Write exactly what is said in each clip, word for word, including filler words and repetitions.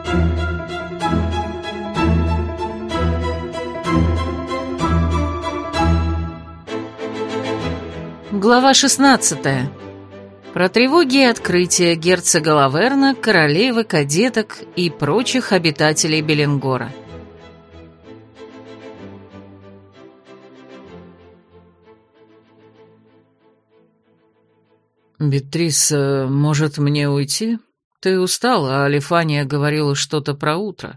Глава шестнадцатая. Про тревоги и открытия герцога Лаверна, королевы, кадеток и прочих обитателей Беленгора. «Бетриса, может, мне уйти? Ты устала, а Алифания говорила что-то про утро».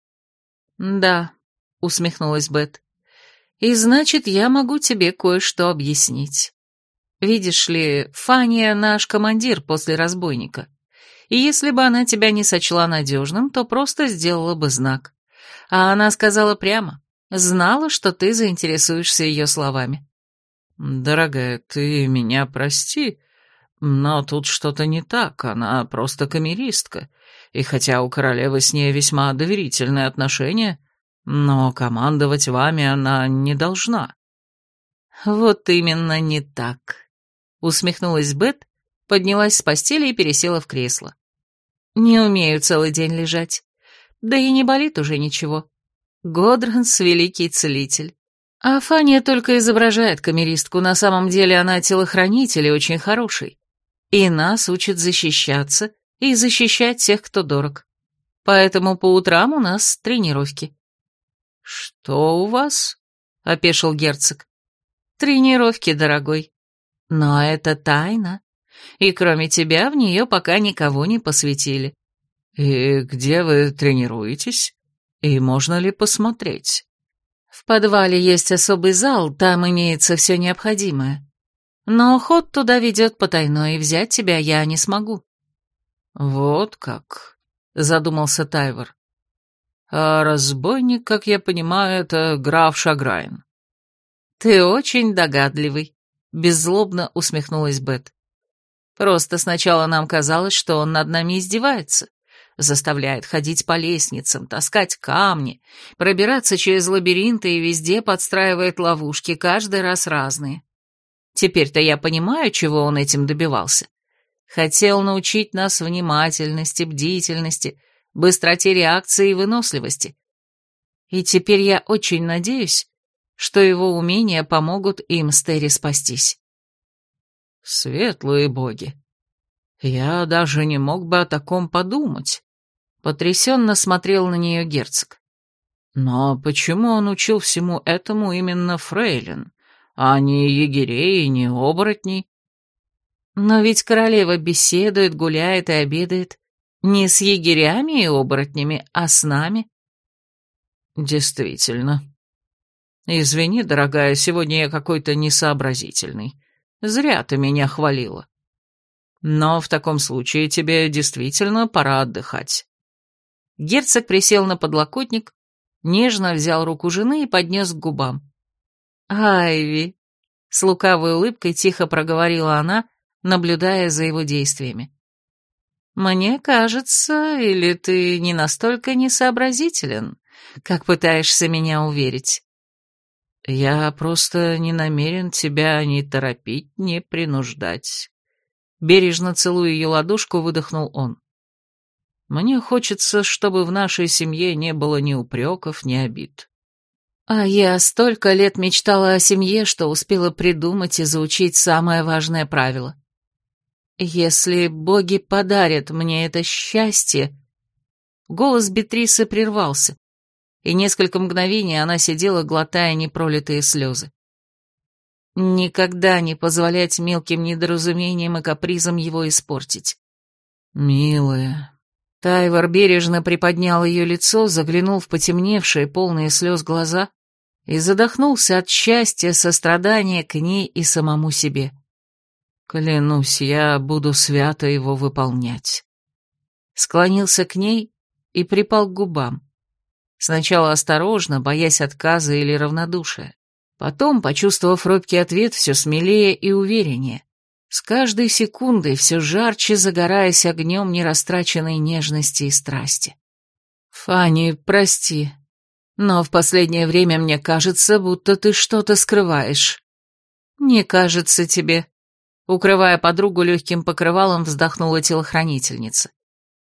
«Да», — усмехнулась Бет. «И значит, я могу тебе кое-что объяснить. Видишь ли, Фания наш командир после разбойника, и если бы она тебя не сочла надежным, то просто сделала бы знак. А она сказала прямо, знала, что ты заинтересуешься ее словами». «Дорогая, ты меня прости, но тут что-то не так, она просто камеристка, и хотя у королевы с ней весьма доверительные отношения, но командовать вами она не должна». «Вот именно не так», — усмехнулась Бет, поднялась с постели и пересела в кресло. «Не умею целый день лежать, да и не болит уже ничего. Годранс — великий целитель. А Фания только изображает камеристку, на самом деле она телохранитель и очень хороший. И нас учит защищаться и защищать тех, кто дорог. Поэтому по утрам у нас тренировки». «Что у вас?» — опешил герцог. «Тренировки, дорогой. Но это тайна, и кроме тебя в нее пока никого не посвятили». «И где вы тренируетесь? И можно ли посмотреть?» «В подвале есть особый зал, там имеется все необходимое. Но ход туда ведет потайной, и взять тебя я не смогу». «Вот как», — задумался Тайвор. «А разбойник, как я понимаю, это граф Шаграйн». «Ты очень догадливый», — беззлобно усмехнулась Бет. «Просто сначала нам казалось, что он над нами издевается, заставляет ходить по лестницам, таскать камни, пробираться через лабиринты и везде подстраивает ловушки, каждый раз разные. Теперь-то я понимаю, чего он этим добивался. Хотел научить нас внимательности, бдительности, быстроте реакции и выносливости. И теперь я очень надеюсь, что его умения помогут им с Терри спастись». «Светлые боги! Я даже не мог бы о таком подумать», — потрясенно смотрел на нее герцог. «Но почему он учил всему этому именно фрейлин, а не егерей и не оборотней?» «Но ведь королева беседует, гуляет и обедает не с егерями и оборотнями, а с нами». «Действительно. Извини, дорогая, сегодня я какой-то несообразительный. Зря ты меня хвалила. Но в таком случае тебе действительно пора отдыхать». Герцог присел на подлокотник, нежно взял руку жены и поднес к губам. «Айви», — с лукавой улыбкой тихо проговорила она, наблюдая за его действиями. «Мне кажется, или ты не настолько несообразителен, как пытаешься меня уверить?» «Я просто не намерен тебя ни торопить, ни принуждать». Бережно целуя ее ладошку, выдохнул он. «Мне хочется, чтобы в нашей семье не было ни упреков, ни обид». «А я столько лет мечтала о семье, что успела придумать и заучить самое важное правило. Если боги подарят мне это счастье...» Голос Бетрисы прервался, и несколько мгновений она сидела, глотая непролитые слезы. Никогда не позволять мелким недоразумениям и капризам его испортить. «Милая...» Тайвор бережно приподнял ее лицо, заглянул в потемневшие, полные слез глаза и задохнулся от счастья, сострадания к ней и самому себе. «Клянусь, я буду свято его выполнять». Склонился к ней и припал к губам. Сначала осторожно, боясь отказа или равнодушия. Потом, почувствовав робкий ответ, все смелее и увереннее. С каждой секундой все жарче загораясь огнем нерастраченной нежности и страсти. «Фанни, прости, но в последнее время мне кажется, будто ты что-то скрываешь». «Не кажется тебе», — укрывая подругу легким покрывалом, вздохнула телохранительница.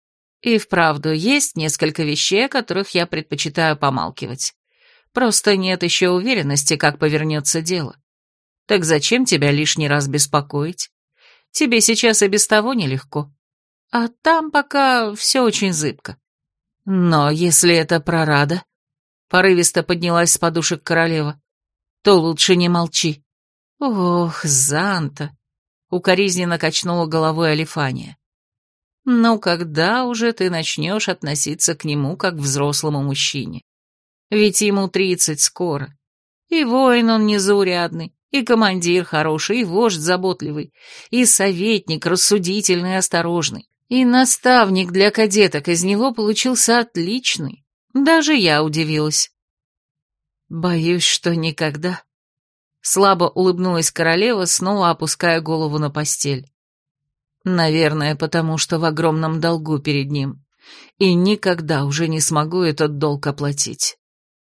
И вправду, есть несколько вещей, о которых я предпочитаю помалкивать. Просто нет еще уверенности, как повернется дело. Так зачем тебя лишний раз беспокоить? Тебе сейчас и без того нелегко. А там пока все очень зыбко. Но если это про Рада, порывисто поднялась с подушек королева, то лучше не молчи. Ох, Занта, укоризненно качнула головой Алифания. Ну, когда уже ты начнешь относиться к нему как к взрослому мужчине? Ведь ему тридцать скоро. И воин он незаурядный, и командир хороший, и вождь заботливый, и советник рассудительный и осторожный, и наставник для кадеток из него получился отличный. Даже я удивилась. Боюсь, что никогда. Слабо улыбнулась королева, снова опуская голову на постель. Наверное, потому что в огромном долгу перед ним, и никогда уже не смогу этот долг оплатить.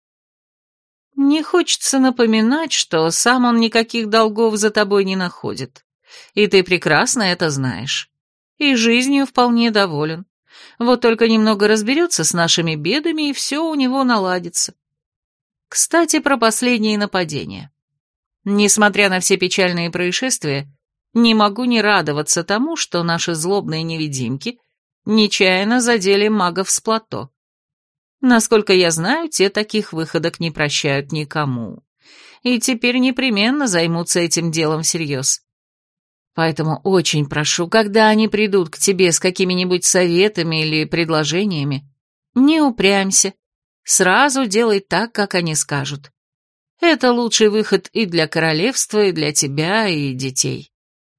Не хочется напоминать, что сам он никаких долгов за тобой не находит, и ты прекрасно это знаешь. И жизнью вполне доволен. Вот только немного разберется с нашими бедами, и все у него наладится. Кстати, про последние нападения. Несмотря на все печальные происшествия, не могу не радоваться тому, что наши злобные невидимки нечаянно задели магов с плато. Насколько я знаю, те таких выходок не прощают никому. И теперь непременно займутся этим делом всерьез. Поэтому очень прошу, когда они придут к тебе с какими-нибудь советами или предложениями, не упрямься, сразу делай так, как они скажут. Это лучший выход и для королевства, и для тебя, и детей.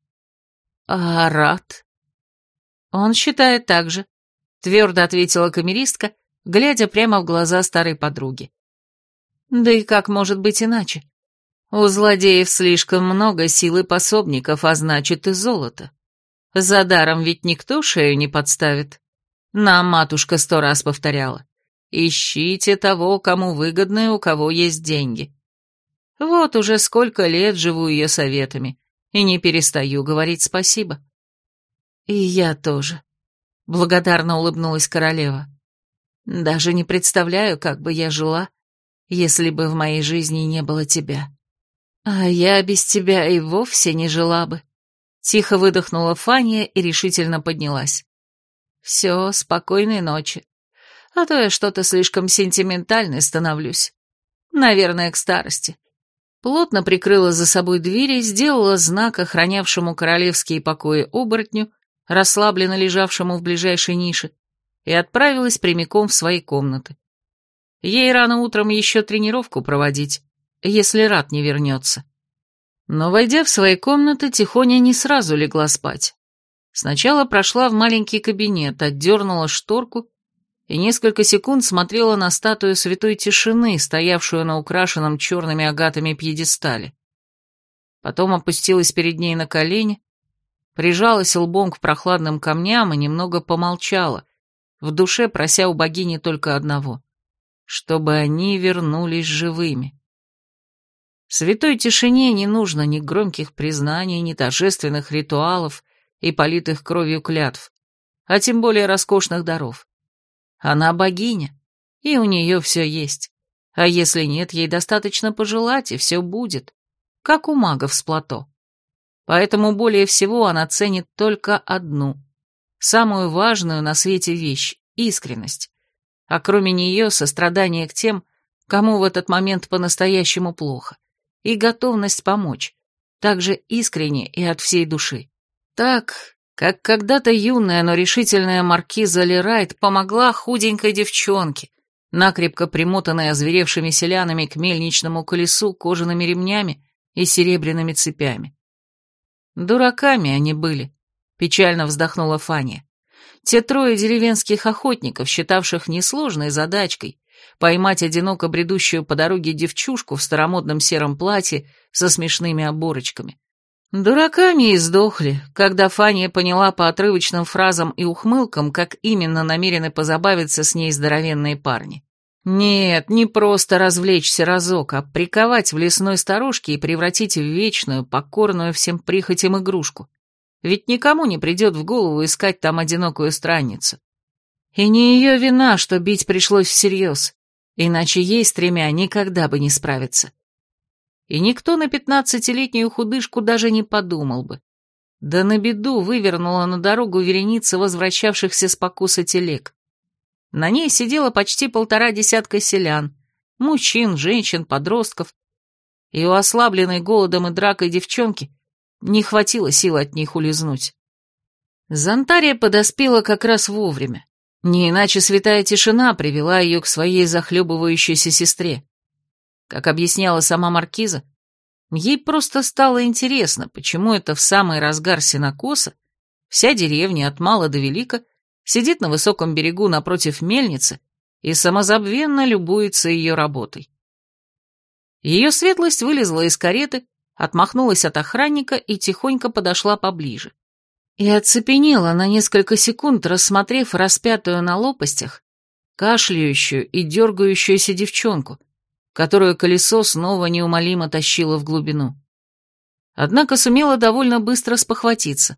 А Рад? Он считает так же, твердо ответила камеристка, глядя прямо в глаза старой подруги. Да и как может быть иначе? У злодеев слишком много сил и пособников, а значит и золота. За даром ведь никто шею не подставит. Нам матушка сто раз повторяла. Ищите того, кому выгодно и у кого есть деньги. Вот уже сколько лет живу ее советами, и не перестаю говорить спасибо. И я тоже. Благодарно улыбнулась королева. Даже не представляю, как бы я жила, если бы в моей жизни не было тебя. А я без тебя и вовсе не жила бы. Тихо выдохнула Фания и решительно поднялась. Все, спокойной ночи. А то я что-то слишком сентиментальной становлюсь. Наверное, к старости. Плотно прикрыла за собой двери, сделала знак охранявшему королевские покои оборотню, расслабленно лежавшему в ближайшей нише, и отправилась прямиком в свои комнаты. Ей рано утром еще тренировку проводить, если Рад не вернется. Но, войдя в свои комнаты, Тихоня не сразу легла спать. Сначала прошла в маленький кабинет, отдернула шторку и несколько секунд смотрела на статую святой тишины, стоявшую на украшенном черными агатами пьедестале. Потом опустилась перед ней на колени, прижалась лбом к прохладным камням и немного помолчала, в душе прося у богини только одного — чтобы они вернулись живыми. Святой тишине не нужно ни громких признаний, ни торжественных ритуалов и политых кровью клятв, а тем более роскошных даров. Она богиня, и у нее все есть, а если нет, ей достаточно пожелать, и все будет, как у магов с плато. Поэтому более всего она ценит только одну, самую важную на свете вещь — искренность, а кроме нее сострадание к тем, кому в этот момент по-настоящему плохо, и готовность помочь, также искренне и от всей души. Так, как когда-то юная, но решительная маркиза Лерайт помогла худенькой девчонке, накрепко примотанной озверевшими селянами к мельничному колесу кожаными ремнями и серебряными цепями. Дураками они были, печально вздохнула Фания. Те трое деревенских охотников, считавших несложной задачкой поймать одиноко бредущую по дороге девчушку в старомодном сером платье со смешными оборочками. Дураками и сдохли, когда Фания поняла по отрывочным фразам и ухмылкам, как именно намерены позабавиться с ней здоровенные парни. Нет, не просто развлечься разок, а приковать в лесной сторожке и превратить в вечную, покорную всем прихотям игрушку. Ведь никому не придет в голову искать там одинокую странницу. И не ее вина, что бить пришлось всерьез, иначе ей с тремя никогда бы не справиться. И никто на пятнадцатилетнюю худышку даже не подумал бы. Да на беду вывернула на дорогу вереница возвращавшихся с покоса телег. На ней сидело почти полтора десятка селян, мужчин, женщин, подростков, и у ослабленной голодом и дракой девчонки не хватило сил от них улизнуть. Зонтария подоспела как раз вовремя. Не иначе святая тишина привела ее к своей захлебывающейся сестре. Как объясняла сама маркиза, ей просто стало интересно, почему это в самый разгар сенокоса вся деревня от мала до велика сидит на высоком берегу напротив мельницы и самозабвенно любуется ее работой. Ее светлость вылезла из кареты, отмахнулась от охранника и тихонько подошла поближе. И оцепенела на несколько секунд, рассмотрев распятую на лопастях, кашляющую и дергающуюся девчонку, которую колесо снова неумолимо тащило в глубину. Однако сумела довольно быстро спохватиться.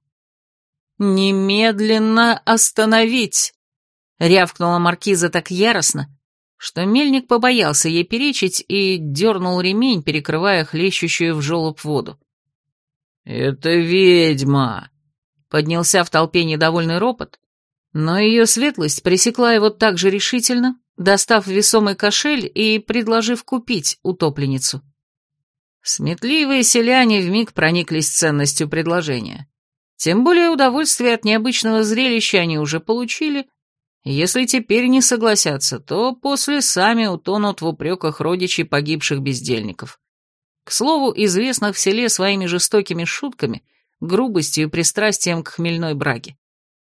«Немедленно остановить!» — рявкнула маркиза так яростно, что мельник побоялся ей перечить и дернул ремень, перекрывая хлещущую в желоб воду. «Это ведьма!» — поднялся в толпе недовольный ропот, но ее светлость пресекла его так же решительно, достав весомый кошель и предложив купить утопленницу. Сметливые селяне вмиг прониклись ценностью предложения. Тем более удовольствие от необычного зрелища они уже получили. Если теперь не согласятся, то после сами утонут в упреках родичей погибших бездельников. К слову, известных в селе своими жестокими шутками, грубостью и пристрастием к хмельной браге.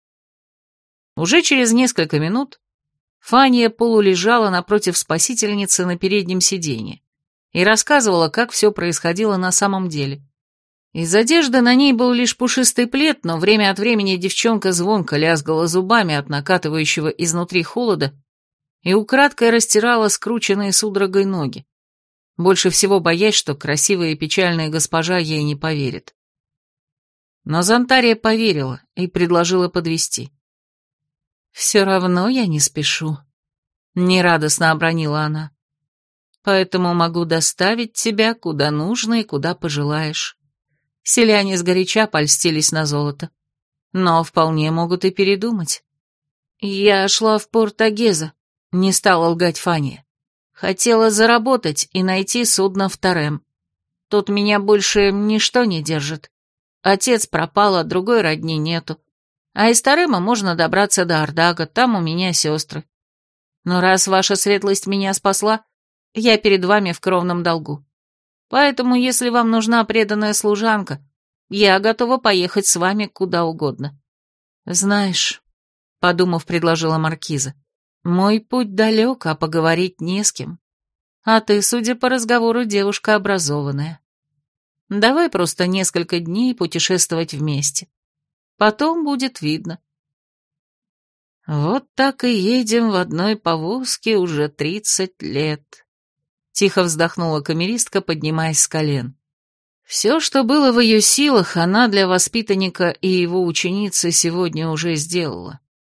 Уже через несколько минут Фания полулежала напротив спасительницы на переднем сиденье и рассказывала, как все происходило на самом деле. Из одежды на ней был лишь пушистый плед, но время от времени девчонка звонко лязгала зубами от накатывающего изнутри холода и украдкой растирала скрученные судорогой ноги, больше всего боясь, что красивая и печальная госпожа ей не поверит. Но Зонтария поверила и предложила подвезти. «Все равно я не спешу», — нерадостно обронила она. «Поэтому могу доставить тебя куда нужно и куда пожелаешь». Селяне сгоряча польстились на золото, но вполне могут и передумать. «Я шла в порт Агеза», — не стала лгать Фания. «Хотела заработать и найти судно в Тарем. Тут меня больше ничто не держит. Отец пропал, а другой родни нету. А из Тарема можно добраться до Ардага, там у меня сестры. Но раз ваша светлость меня спасла, я перед вами в кровном долгу. Поэтому, если вам нужна преданная служанка, я готова поехать с вами куда угодно. Знаешь, — подумав, предложила маркиза, — мой путь далек, а поговорить не с кем. А ты, судя по разговору, девушка образованная. Давай просто несколько дней путешествовать вместе. Потом будет видно. Вот так и едем в одной повозке уже тридцать лет. Тихо вздохнула камеристка, поднимаясь с колен. Все, что было в ее силах, она для воспитанника и его ученицы сегодня уже сделала.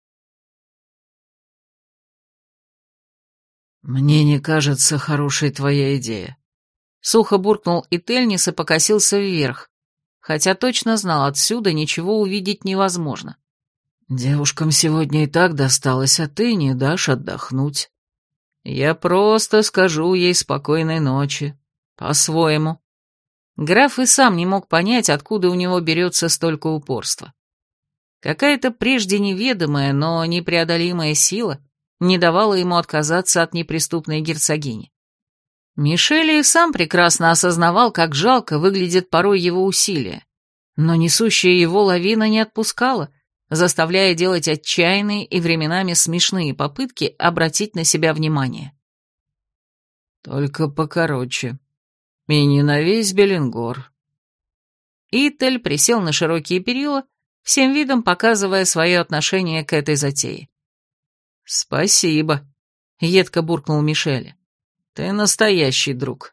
«Мне не кажется хорошей твоя идея», — сухо буркнул Ительнис и покосился вверх, хотя точно знал, отсюда ничего увидеть невозможно. «Девушкам сегодня и так досталось, а ты не дашь отдохнуть. Я просто скажу ей спокойной ночи, по-своему». Граф и сам не мог понять, откуда у него берется столько упорства. Какая-то прежде неведомая, но непреодолимая сила не давала ему отказаться от неприступной герцогини. Мишель и сам прекрасно осознавал, как жалко выглядят порой его усилия, но несущая его лавина не отпускала, заставляя делать отчаянные и временами смешные попытки обратить на себя внимание. «Только покороче. И не на весь Беленгор». Итель присел на широкие перила, всем видом показывая свое отношение к этой затее. «Спасибо», — едко буркнул Мишель. «Ты настоящий друг.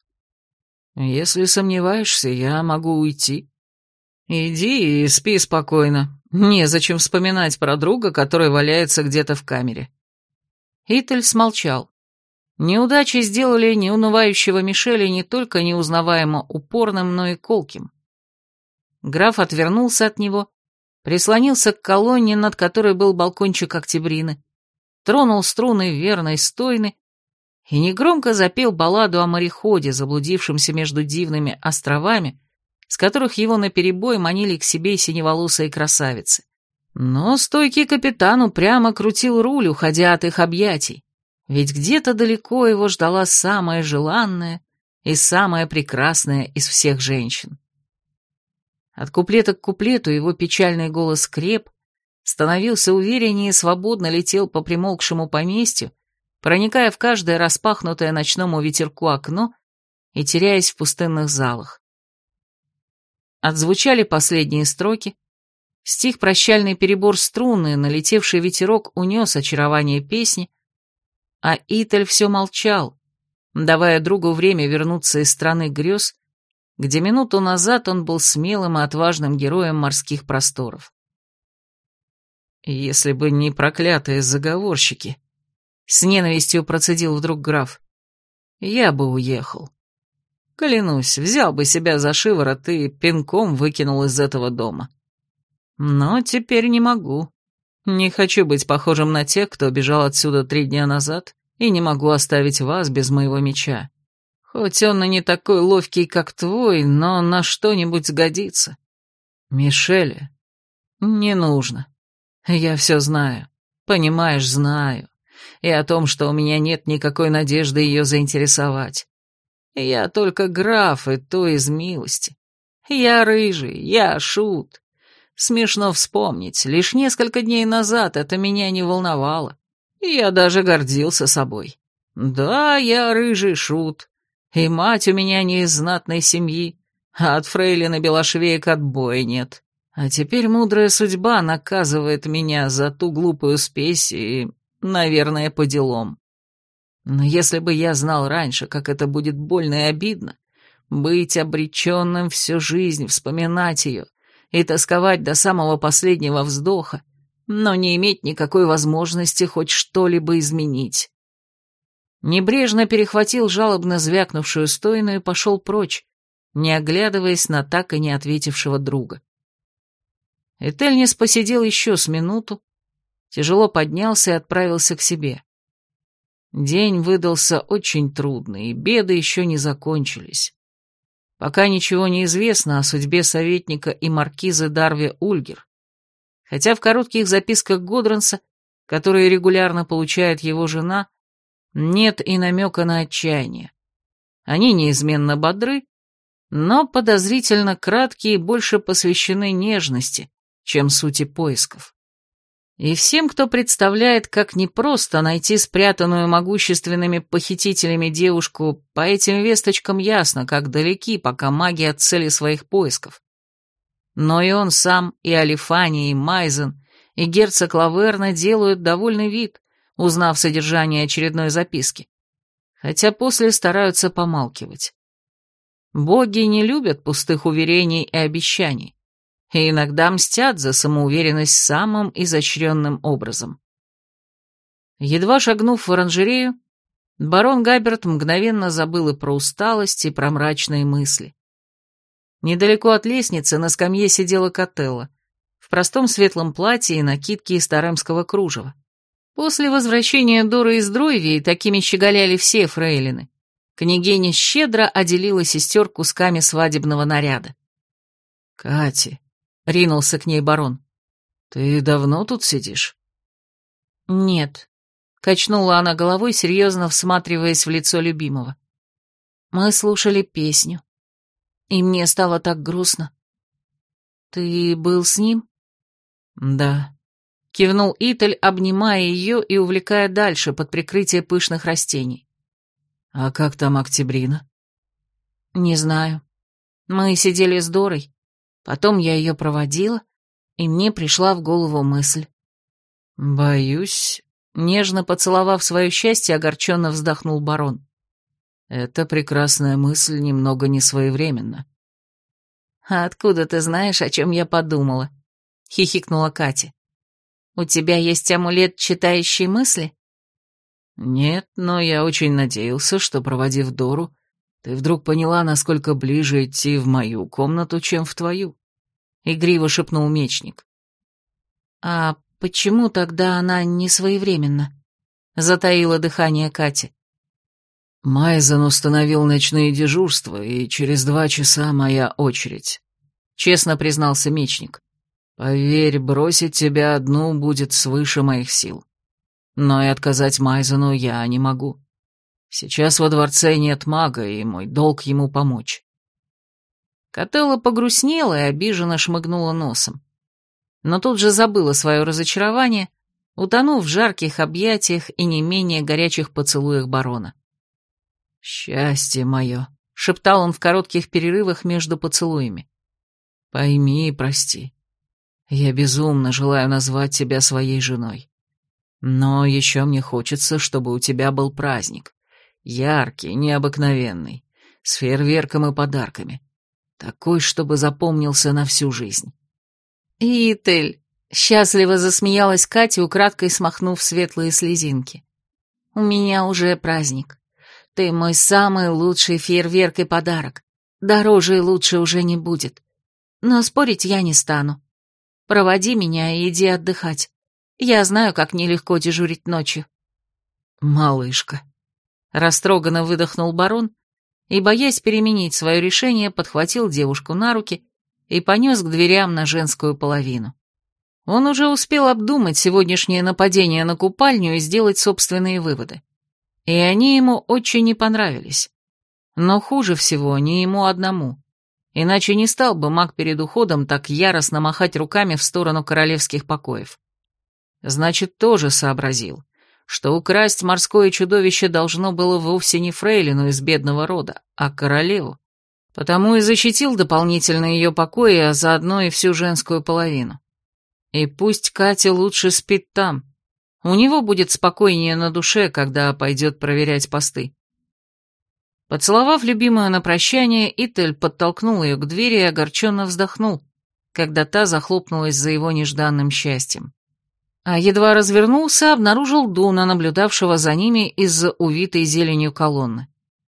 Если сомневаешься, я могу уйти. Иди и спи спокойно. Незачем вспоминать про друга, который валяется где-то в камере. Итель смолчал. Неудачи сделали неунывающего Мишеля не только неузнаваемо упорным, но и колким. Граф отвернулся от него, прислонился к колонне, над которой был балкончик Октябрины, тронул струны верной стойны и негромко запел балладу о мореходе, заблудившемся между дивными островами, с которых его наперебой манили к себе синеволосые красавицы. Но стойкий капитан упрямо крутил руль, уходя от их объятий, ведь где-то далеко его ждала самая желанная и самая прекрасная из всех женщин. От куплета к куплету его печальный голос креп, становился увереннее и свободно летел по примолкшему поместью, проникая в каждое распахнутое ночному ветерку окно и теряясь в пустынных залах. Отзвучали последние строки, стих прощальный перебор струны, налетевший ветерок унес очарование песни, а Итель все молчал, давая другу время вернуться из страны грез, где минуту назад он был смелым и отважным героем морских просторов. «Если бы не проклятые заговорщики», — с ненавистью процедил вдруг граф, — «я бы уехал. Клянусь, взял бы себя за шиворот и пинком выкинул из этого дома. Но теперь не могу. Не хочу быть похожим на тех, кто бежал отсюда три дня назад, и не могу оставить вас без моего меча. Хоть он и не такой ловкий, как твой, но на что-нибудь сгодится. Мишеля, не нужно. Я все знаю. Понимаешь, знаю. И о том, что у меня нет никакой надежды ее заинтересовать. Я только граф, и то из милости. Я рыжий, я шут. Смешно вспомнить, лишь несколько дней назад это меня не волновало. Я даже гордился собой. Да, я рыжий шут, и мать у меня не из знатной семьи, а от фрейлины белошвеек отбоя нет. А теперь мудрая судьба наказывает меня за ту глупую спесь и, наверное, по делам. Но если бы я знал раньше, как это будет больно и обидно, быть обреченным всю жизнь, вспоминать ее и тосковать до самого последнего вздоха, но не иметь никакой возможности хоть что-либо изменить. Небрежно перехватил жалобно звякнувшую стойну и пошел прочь, не оглядываясь на так и не ответившего друга. Этельнис посидел еще с минуту, тяжело поднялся и отправился к себе. День выдался очень трудный, и беды еще не закончились. Пока ничего не известно о судьбе советника и маркизы Дарви Ульгер, хотя в коротких записках Годранса, которые регулярно получает его жена, нет и намека на отчаяние. Они неизменно бодры, но подозрительно краткие и больше посвящены нежности, чем сути поисков. И всем, кто представляет, как непросто найти спрятанную могущественными похитителями девушку, по этим весточкам ясно, как далеки пока маги от цели своих поисков. Но и он сам, и Алифания, и Майзен, и герцог Лаверна делают довольный вид, узнав содержание очередной записки, хотя после стараются помалкивать. Боги не любят пустых уверений и обещаний, и иногда мстят за самоуверенность самым изощренным образом. Едва шагнув в оранжерею, барон Габерт мгновенно забыл и про усталость, и про мрачные мысли. Недалеко от лестницы на скамье сидела Котелла, в простом светлом платье и накидке из таремского кружева. После возвращения Доры из Дройвии такими щеголяли все фрейлины. Княгиня щедро отделила сестер кусками свадебного наряда. «Кати», — ринулся к ней барон, — «ты давно тут сидишь?» «Нет», — качнула она головой, серьезно всматриваясь в лицо любимого. «Мы слушали песню, и мне стало так грустно. Ты был с ним?» «Да», — кивнул Итель, обнимая ее и увлекая дальше под прикрытие пышных растений. «А как там Октябрина?» «Не знаю. Мы сидели с Дорой. Потом я ее проводила, и мне пришла в голову мысль». «Боюсь...» — нежно поцеловав свое счастье, огорченно вздохнул барон. «Эта прекрасная мысль немного несвоевременна». «А откуда ты знаешь, о чем я подумала?» — хихикнула Катя. «У тебя есть амулет, читающий мысли?» «Нет, но я очень надеялся, что, проводив Дору, ты вдруг поняла, насколько ближе идти в мою комнату, чем в твою», — игриво шепнул мечник. «А почему тогда она не своевременна?» — затаила дыхание Катя. «Майзен установил ночные дежурства, и через два часа моя очередь», — честно признался мечник. «Поверь, бросить тебя одну будет свыше моих сил. Но и отказать Майзену я не могу. Сейчас во дворце нет мага, и мой долг ему помочь». Котелло погрустнела и обиженно шмыгнула носом. Но тут же забыла свое разочарование, утонув в жарких объятиях и не менее горячих поцелуях барона. «Счастье мое», — шептал он в коротких перерывах между поцелуями. «Пойми и прости. Я безумно желаю назвать тебя своей женой. Но еще мне хочется, чтобы у тебя был праздник. Яркий, необыкновенный, с фейерверком и подарками. Такой, чтобы запомнился на всю жизнь». «Итель!» — счастливо засмеялась Катя, украдкой смахнув светлые слезинки. «У меня уже праздник. Ты мой самый лучший фейерверк и подарок. Дороже и лучше уже не будет. Но спорить я не стану. Проводи меня и иди отдыхать. Я знаю, как нелегко дежурить ночью». «Малышка», — растроганно выдохнул барон и, боясь переменить свое решение, подхватил девушку на руки и понес к дверям на женскую половину. Он уже успел обдумать сегодняшнее нападение на купальню и сделать собственные выводы. И они ему очень не понравились. Но хуже всего не ему одному. Иначе не стал бы маг перед уходом так яростно махать руками в сторону королевских покоев. Значит, тоже сообразил, что украсть морское чудовище должно было вовсе не фрейлину из бедного рода, а королеву. Потому и защитил дополнительно ее покои, а заодно и всю женскую половину. И пусть Катя лучше спит там. У него будет спокойнее на душе, когда пойдет проверять посты. Поцеловав любимую на прощание, Итель подтолкнул ее к двери и огорченно вздохнул, когда та захлопнулась за его нежданным счастьем. А едва развернулся, обнаружил Дуна, наблюдавшего за ними из-за увитой зеленью колонны.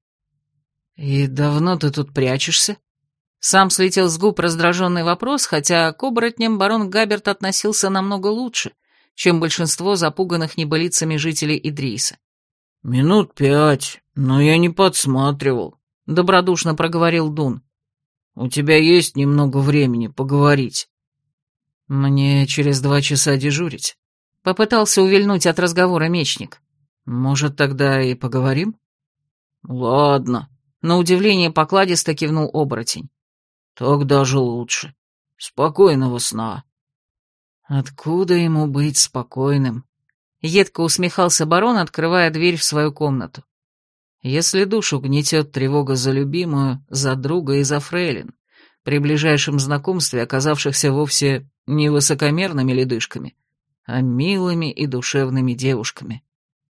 «И давно ты тут прячешься?» Сам слетел с губ раздраженный вопрос, хотя к оборотням барон Габерт относился намного лучше, чем большинство запуганных небылицами жителей Идриса. «Минут пять, но я не подсматривал», — добродушно проговорил Дун. «У тебя есть немного времени поговорить?» «Мне через два часа дежурить», — попытался увильнуть от разговора мечник. «Может, тогда и поговорим?» «Ладно», — на удивление покладисто кивнул оборотень. «Так даже лучше. Спокойного сна». «Откуда ему быть спокойным?» — едко усмехался барон, открывая дверь в свою комнату. «Если душу гнетет тревога за любимую, за друга и за фрейлин, при ближайшем знакомстве оказавшихся вовсе не высокомерными ледышками, а милыми и душевными девушками».